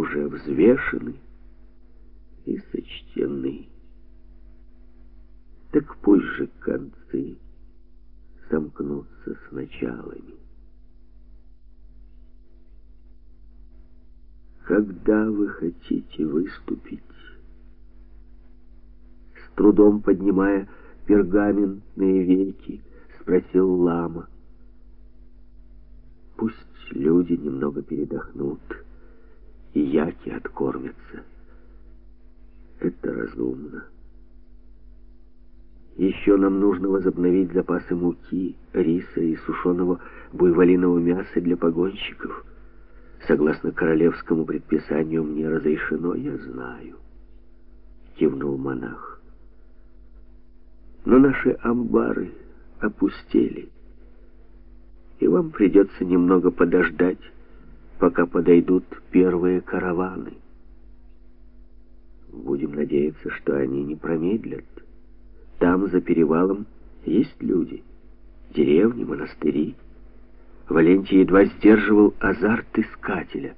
уже взвешены и сочтены. Так пусть же концы сомкнутся с началами. Когда вы хотите выступить? С трудом поднимая пергаментные веки, спросил лама. Пусть люди немного передохнут, и яки откормятся. Это разумно. Еще нам нужно возобновить запасы муки, риса и сушеного буйволиного мяса для погонщиков. Согласно королевскому предписанию мне разрешено, я знаю, кивнул монах. Но наши амбары опустели, и вам придется немного подождать, пока подойдут первые караваны. Будем надеяться, что они не промедлят. Там, за перевалом, есть люди, деревни, монастыри. Валентий едва сдерживал азарт искателя.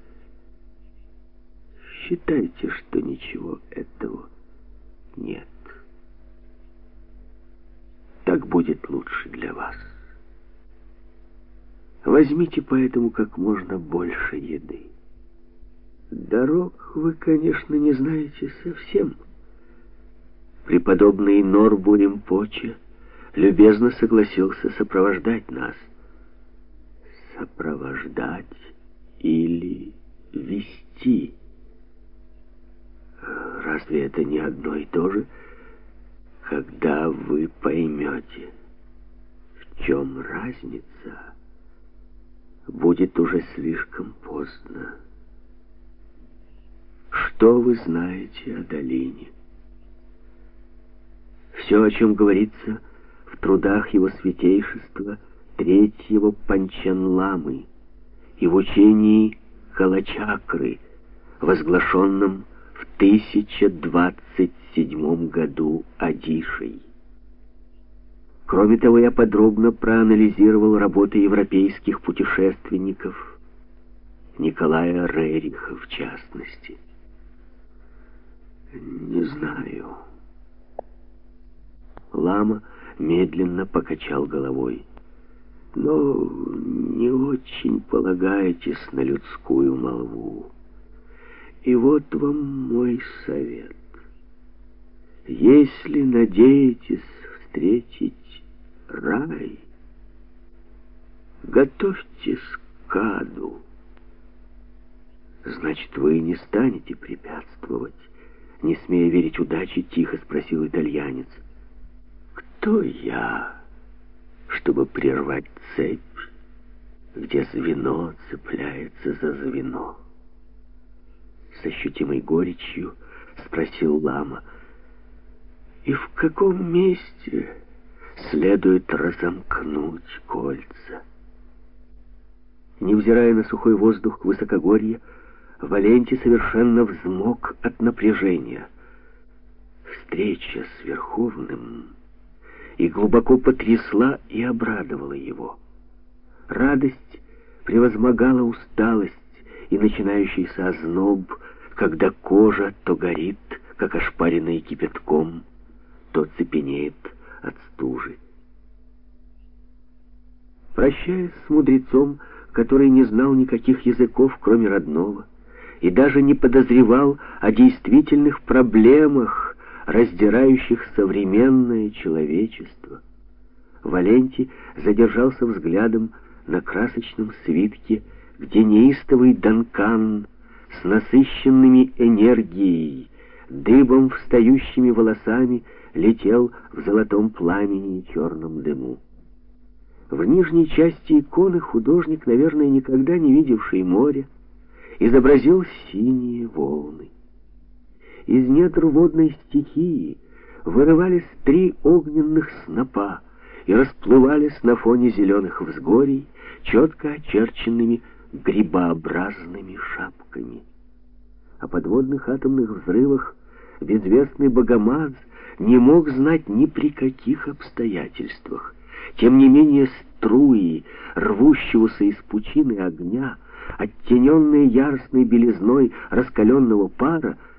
Считайте, что ничего этого нет. Так будет лучше для вас. Возьмите поэтому как можно больше еды. Дорог вы, конечно, не знаете совсем. Преподобный Норбу Римпоче любезно согласился сопровождать нас. Сопровождать или вести? Разве это не одно и то же? Когда вы поймете, в чем разница, будет уже слишком поздно. Что вы знаете о долине? Все, о чем говорится в трудах его святейшества третьего Панчанламы и в учении Калачакры, возглашенном в 1027 году Адишей. Кроме того, я подробно проанализировал работы европейских путешественников, Николая Рериха в частности. Не знаю. Лама медленно покачал головой. Но не очень полагайтесь на людскую молву. И вот вам мой совет. Если надеетесь встретить рай, готовьтесь к аду. Значит, вы не станете препятствовать? Не смея верить удаче, тихо спросил итальянец. Кто я, чтобы прервать цепь, где звено цепляется за звено? С ощутимой горечью спросил лама. И в каком месте следует разомкнуть кольца? Невзирая на сухой воздух высокогорья, Валентий совершенно взмок от напряжения. Встреча с Верховным и глубоко потрясла и обрадовала его. Радость превозмогала усталость и начинающийся озноб, когда кожа то горит, как ошпаренная кипятком, то цепенеет от стужи. Прощаясь с мудрецом, который не знал никаких языков, кроме родного, и даже не подозревал о действительных проблемах, раздирающих современное человечество, Валентий задержался взглядом на красочном свитке, где неистовый Данкан с насыщенными энергией, дыбом встающими волосами летел в золотом пламени и черном дыму. В нижней части иконы художник, наверное, никогда не видевший моря, изобразил синие волны. Из недр водной стихии вырывались 3 огненных снопа и расплывались на фоне зеленых взгорий четко очерченными грибообразными шапками. О подводных атомных взрывах безвестный Богомаз не мог знать ни при каких обстоятельствах. Тем не менее струи рвущегося из пучины огня оттененные яростной белизной раскаленного пара,